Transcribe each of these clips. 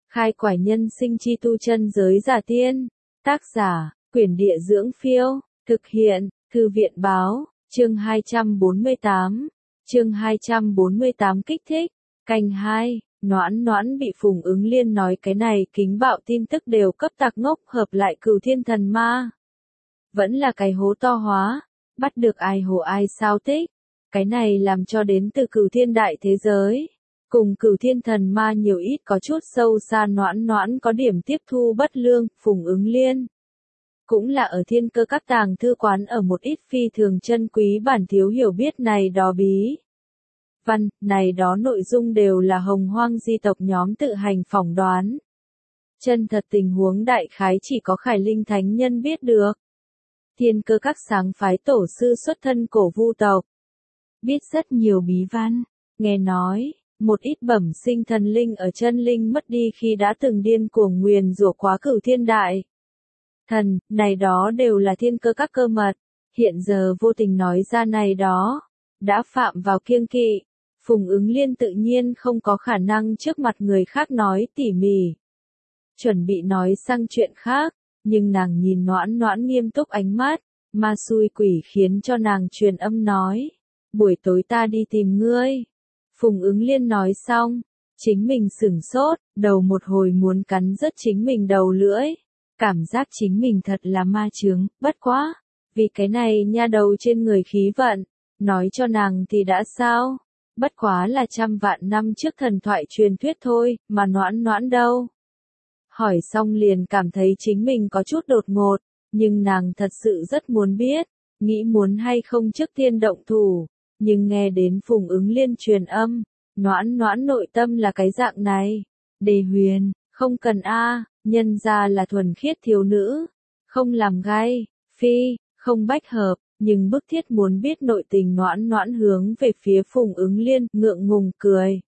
Khai quải nhân sinh chi tu chân giới giả tiên. Tác giả, Quyển Địa Dưỡng Phiêu. Thực hiện, Thư viện Báo. Chương 248. Chương 248 kích thích. Canh 2. Noãn Noãn bị Phùng Ứng Liên nói cái này kính bạo tin tức đều cấp tạc ngốc, hợp lại Cửu Thiên Thần Ma. Vẫn là cái hố to hóa, bắt được ai hồ ai sao tích. Cái này làm cho đến từ Cửu Thiên đại thế giới. Cùng Cửu Thiên Thần Ma nhiều ít có chút sâu xa. Noãn Noãn có điểm tiếp thu bất lương. Phùng Ứng Liên cũng là ở Thiên Cơ các tàng thư quán ở một ít phi thường chân quý bản thiếu hiểu biết này đó bí văn, này đó nội dung đều là Hồng Hoang di tộc nhóm tự hành phỏng đoán. Chân thật tình huống đại khái chỉ có Khải Linh Thánh Nhân biết được. Thiên Cơ các sáng phái tổ sư xuất thân cổ vu tộc, biết rất nhiều bí văn, nghe nói, một ít bẩm sinh thần linh ở chân linh mất đi khi đã từng điên cuồng nguyền rủa quá Cửu Thiên đại thần, này đó đều là Thiên Cơ các cơ mật, hiện giờ vô tình nói ra này đó, đã phạm vào kiêng kỵ. Phùng Ứng Liên tự nhiên không có khả năng trước mặt người khác nói tỉ mỉ. Chuẩn bị nói sang chuyện khác, nhưng nàng nhìn Noãn Noãn nghiêm túc ánh mắt, ma xui quỷ khiến cho nàng truyền âm nói. Buổi tối ta đi tìm ngươi. Phùng Ứng Liên nói xong, chính mình sửng sốt, đầu một hồi muốn cắn rớt chính mình đầu lưỡi. Cảm giác chính mình thật là ma chướng, bất quá. Vì cái này nha đầu trên người khí vận, nói cho nàng thì đã sao? Bất quá là trăm vạn năm trước thần thoại truyền thuyết thôi, mà Noãn Noãn đâu? Hỏi xong liền cảm thấy chính mình có chút đột ngột, nhưng nàng thật sự rất muốn biết, nghĩ muốn hay không trước tiên động thủ, nhưng nghe đến Phùng Ứng Liên truyền âm, Noãn Noãn nội tâm là cái dạng này. Đề Huyền, không cần nhân ra là thuần khiết thiếu nữ, không làm gai, phi, không bách hợp. Nhưng bức thiết muốn biết nội tình. Noãn Noãn hướng về phía Phùng Ứng Liên, ngượng ngùng cười.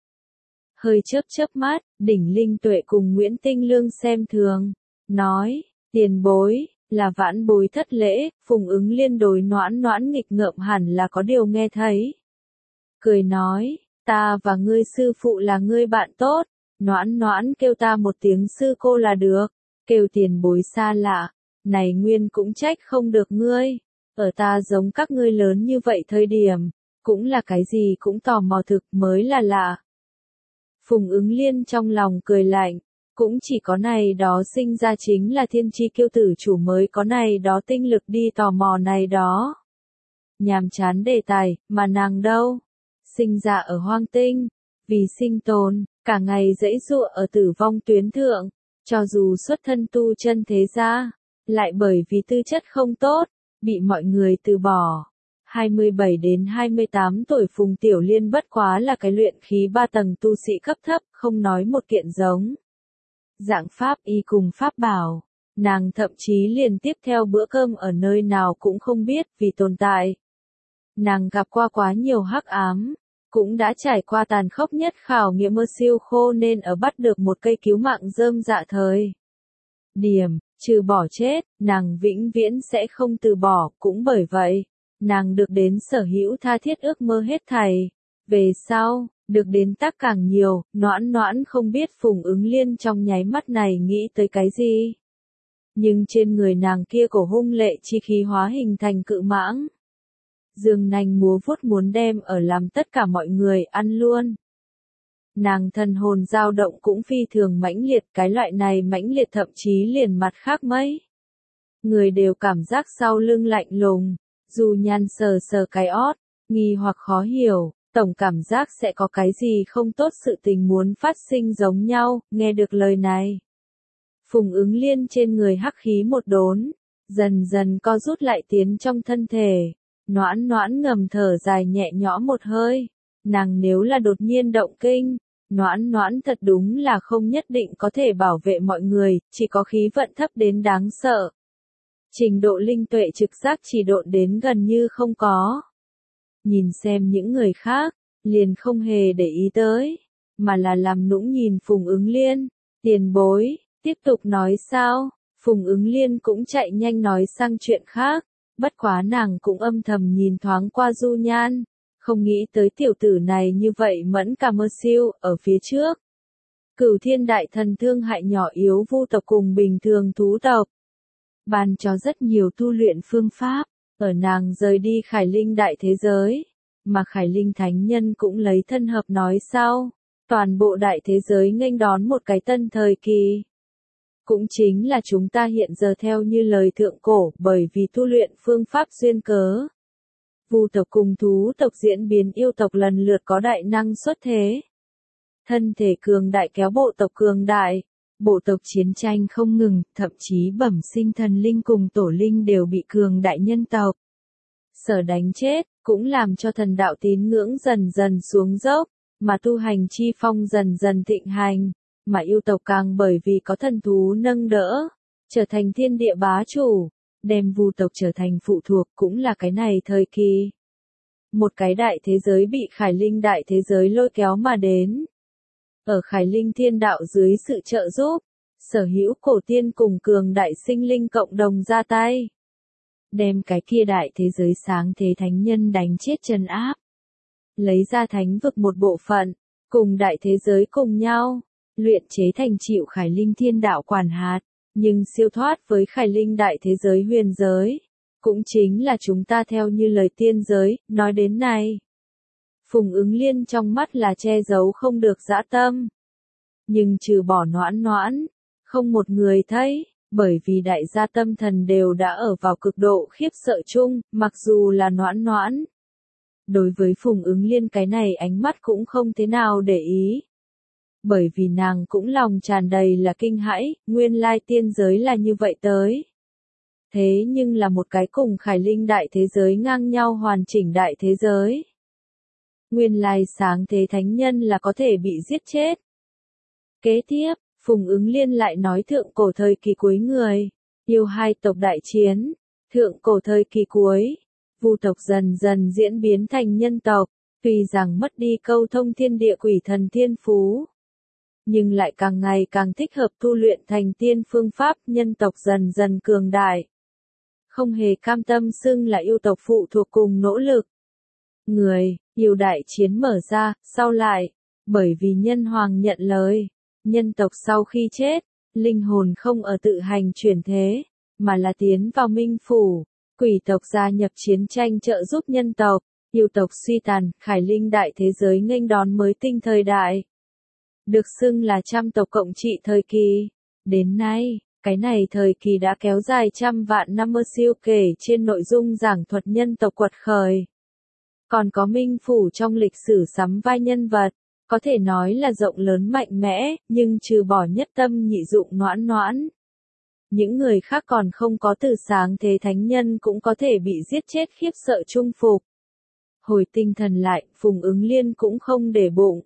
Hơi chớp chớp mắt, Đỉnh Linh Tuệ cùng Nguyễn Tinh Lương xem thường, nói, tiền bối, là vãn bối thất lễ. Phùng Ứng Liên đối Noãn Noãn nghịch ngợm hẳn là có điều nghe thấy. Cười nói, ta và ngươi sư phụ là ngươi bạn tốt, Noãn Noãn kêu ta một tiếng sư cô là được, kêu tiền bối xa lạ, này nguyên cũng trách không được ngươi. Ở ta giống các ngươi lớn như vậy thời điểm, cũng là cái gì cũng tò mò thực mới là lạ. Phùng Ứng Liên trong lòng cười lạnh, cũng chỉ có này đó sinh ra chính là thiên chi kiêu tử chủ mới có này đó tinh lực đi tò mò này đó. Nhàm chán đề tài, mà nàng đâu? Sinh ra ở hoang tinh, vì sinh tồn, cả ngày dãy dụa ở tử vong tuyến thượng, cho dù xuất thân tu chân thế gia, lại bởi vì tư chất không tốt, bị mọi người từ bỏ. 27 đến 28 tuổi Phùng Tiểu Liên bất quá là cái luyện khí 3 tầng tu sĩ cấp thấp, không nói một kiện giống dạng pháp y cùng pháp bảo. Nàng thậm chí liền tiếp theo bữa cơm ở nơi nào cũng không biết vì tồn tại. Nàng gặp qua quá nhiều hắc ám, cũng đã trải qua tàn khốc nhất khảo nghiệm mơ siêu khô nên ở bắt được một cây cứu mạng rơm dạ thời điểm, trừ bỏ chết, nàng vĩnh viễn sẽ không từ bỏ, cũng bởi vậy, nàng được đến sở hữu tha thiết ước mơ hết thảy. Về sau, được đến tác càng nhiều, Noãn Noãn không biết Phùng Ứng Liên trong nháy mắt này nghĩ tới cái gì. Nhưng trên người nàng kia cổ hung lệ chi khí hóa hình thành cự mãng. Dương nanh múa vuốt muốn đem ở làm tất cả mọi người ăn luôn. Nàng thần hồn dao động cũng phi thường mãnh liệt, cái loại này mãnh liệt thậm chí liền mặt khác mấy. Người đều cảm giác sau lưng lạnh lùng, dù Nhan sờ sờ cái ót, nghi hoặc khó hiểu, tổng cảm giác sẽ có cái gì không tốt sự tình muốn phát sinh giống nhau. Nghe được lời này, Phùng Ứng Liên trên người hắc khí một đốn, dần dần co rút lại tiến trong thân thể. Noãn Noãn ngầm thở dài nhẹ nhõm một hơi, nàng nếu là đột nhiên động kinh, Noãn Noãn thật đúng là không nhất định có thể bảo vệ mọi người, chỉ có khí vận thấp đến đáng sợ. Trình độ linh tuệ trực giác chỉ độn đến gần như không có. Nhìn xem những người khác, liền không hề để ý tới, mà là làm nũng nhìn Phùng Ứng Liên. Tiền bối, tiếp tục nói sao? Phùng Ứng Liên cũng chạy nhanh nói sang chuyện khác, bất quá nàng cũng âm thầm nhìn thoáng qua Du Nhan, không nghĩ tới tiểu tử này như vậy mẫn cả mơ siêu, ở phía trước. Cửu Thiên Đại Thần thương hại nhỏ yếu vu tộc cùng bình thường thú tộc. Ban cho rất nhiều tu luyện phương pháp, ở nàng rời đi Khải Linh đại thế giới, mà Khải Linh thánh nhân cũng lấy thân hợp nói sau, toàn bộ đại thế giới nghênh đón một cái tân thời kỳ. Cũng chính là chúng ta hiện giờ theo như lời thượng cổ, bởi vì tu luyện phương pháp duyên cớ. Vu tộc cùng thú tộc diễn biến yêu tộc lần lượt có đại năng xuất thế. Thân thể cường đại kéo bộ tộc cường đại, bộ tộc chiến tranh không ngừng, thậm chí bẩm sinh thần linh cùng tổ linh đều bị cường đại nhân tộc sở đánh chết, cũng làm cho thần đạo tín ngưỡng dần dần xuống dốc, mà tu hành chi phong dần dần thịnh hành, mà yêu tộc càng bởi vì có thần thú nâng đỡ, trở thành thiên địa bá chủ, đem vu tộc trở thành phụ thuộc cũng là cái này thời kỳ. Một cái đại thế giới bị Khải Linh đại thế giới lôi kéo mà đến. Ở Khải Linh thiên đạo dưới sự trợ giúp, sở hữu cổ tiên cùng cường đại sinh linh cộng đồng ra tay. Đem cái kia đại thế giới sáng thế thánh nhân đánh chết trấn áp. Lấy ra thánh vực một bộ phận, cùng đại thế giới cùng nhau, luyện chế thành chịu Khải Linh thiên đạo quản hạt, nhưng siêu thoát với Khải Linh đại thế giới huyền giới. Cũng chính là chúng ta theo như lời tiên giới, nói đến này. Phùng Ứng Liên trong mắt là che giấu không được dã tâm. Nhưng trừ bỏ Noãn Noãn, không một người thấy, bởi vì đại gia tâm thần đều đã ở vào cực độ khiếp sợ chung, mặc dù là Noãn Noãn. Đối với Phùng Ứng Liên cái này ánh mắt cũng không thế nào để ý. Bởi vì nàng cũng lòng tràn đầy là kinh hãi, nguyên lai tiên giới là như vậy tới. Thế nhưng là một cái cùng Khải Linh đại thế giới ngang nhau hoàn chỉnh đại thế giới. Nguyên lai sáng thế thánh nhân là có thể bị giết chết. Kế tiếp, Phùng Ứng Liên lại nói thượng cổ thời kỳ cuối người, yêu hai tộc đại chiến, thượng cổ thời kỳ cuối, vu tộc dần dần diễn biến thành nhân tộc, tuy rằng mất đi câu thông thiên địa quỷ thần thiên phú. Nhưng lại càng ngày càng thích hợp tu luyện thành tiên phương pháp, nhân tộc dần dần cường đại. Không hề cam tâm xưng là yêu tộc phụ thuộc cùng nỗ lực. Người, yêu đại chiến mở ra, sau lại, bởi vì nhân hoàng nhận lời, nhân tộc sau khi chết, linh hồn không ở tự hành chuyển thế, mà là tiến vào minh phủ, quỷ tộc gia nhập chiến tranh trợ giúp nhân tộc, yêu tộc suy tàn, Khải Linh đại thế giới nghênh đón mới tinh thời đại. Được xưng là trăm tộc cộng trị thời kỳ. Đến nay, cái này thời kỳ đã kéo dài trăm vạn năm siêu kể trên nội dung giảng thuật nhân tộc quật khởi. Còn có minh phủ trong lịch sử sắm vai nhân vật, có thể nói là rộng lớn mạnh mẽ, nhưng trừ bỏ nhất tâm nhị dụng Noãn Noãn. Những người khác còn không có từ sáng thế thánh nhân cũng có thể bị giết chết khiếp sợ trung phục. Hồi tinh thần lại, Phùng Ứng Liên cũng không để bụng,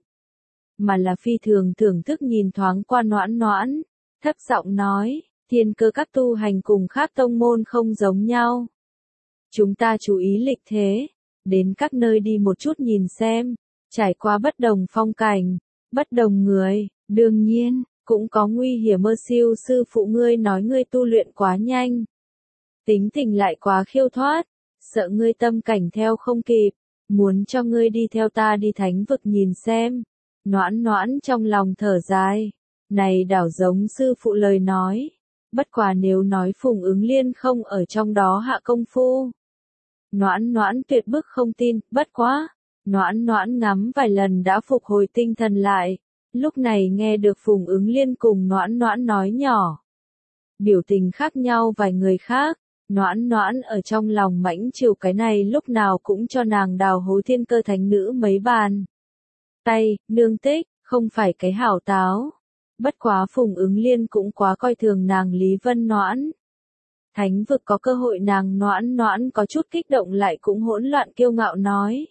mà là phi thường thưởng thức nhìn thoáng qua Noãn Noãn, thấp giọng nói, thiên cơ các tu hành cùng khác tông môn không giống nhau. Chúng ta chú ý lịch thế, đến các nơi đi một chút nhìn xem, trải qua bất đồng phong cảnh, bất đồng người, đương nhiên, cũng có nguy hiểm. Siêu sư phụ ngươi nói ngươi tu luyện quá nhanh, tính tình lại quá khiêu thoát, sợ ngươi tâm cảnh theo không kịp, muốn cho ngươi đi theo ta đi thánh vực nhìn xem. Noãn Noãn trong lòng thở dài, này đảo giống sư phụ lời nói, bất quá nếu nói Phùng Ứng Liên không ở trong đó hạ công phu. Noãn Noãn tuyệt bức không tin, bất quá, Noãn Noãn ngắm vài lần đã phục hồi tinh thần lại, lúc này nghe được Phùng Ứng Liên cùng Noãn Noãn nói nhỏ. Biểu tình khác nhau vài người khác, Noãn Noãn ở trong lòng mãnh chiều cái này lúc nào cũng cho nàng đào hối thiên cơ thánh nữ mấy bàn. Tay, nương tích, không phải cái hảo táo. Bất quá Phùng Ứng Liên cũng quá coi thường nàng Lý Vân Noãn. Thánh vực có cơ hội nàng Noãn Noãn có chút kích động lại cũng hỗn loạn kiêu ngạo nói.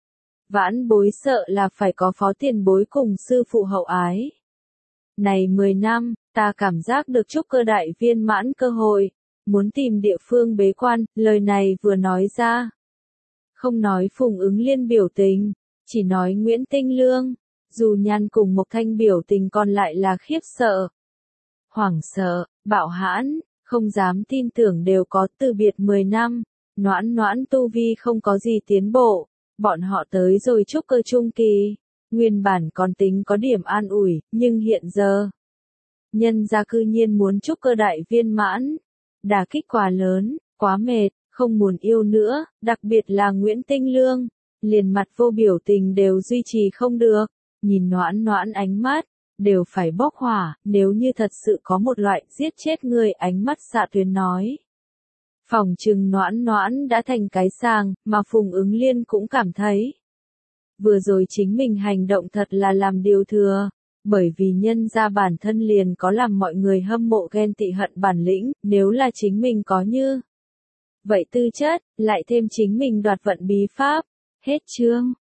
Vãn bối sợ là phải có phó tiền bối cùng sư phụ hậu ái. Này 10 năm, ta cảm giác được trúc cơ đại viên mãn cơ hội, muốn tìm địa phương bế quan, lời này vừa nói ra. Không nói Phùng Ứng Liên biểu tình, chỉ nói Nguyễn Tinh Lương, dù Nhan cùng Mộc Thanh biểu tình còn lại là khiếp sợ, hoảng sợ, bạo hãn, không dám tin tưởng đều có. Từ biệt 10 năm, Noãn Noãn tu vi không có gì tiến bộ, bọn họ tới rồi trúc cơ trung kỳ, Nguyên bản còn tính có điểm an ủi, nhưng hiện giờ, nhân gia cư nhiên muốn chúc cơ đại viên mãn. Đả kích quá lớn, quá mệt, không muốn yêu nữa, đặc biệt là Nguyễn Tinh Lương, liền mặt vô biểu tình đều duy trì không được, nhìn Noãn Noãn ánh mắt, đều phải bốc hỏa, nếu như thật sự có một loại giết chết người ánh mắt xạ tuyến nói. Phòng trừng Noãn Noãn đã thành cái sàng, mà Phùng Ứng Liên cũng cảm thấy. Vừa rồi chính mình hành động thật là làm điều thừa, bởi vì nhân ra bản thân liền có làm mọi người hâm mộ ghen tị hận bản lĩnh, nếu là chính mình có như. Vậy tư chất, lại thêm chính mình đoạt vận bí pháp. Hết chương.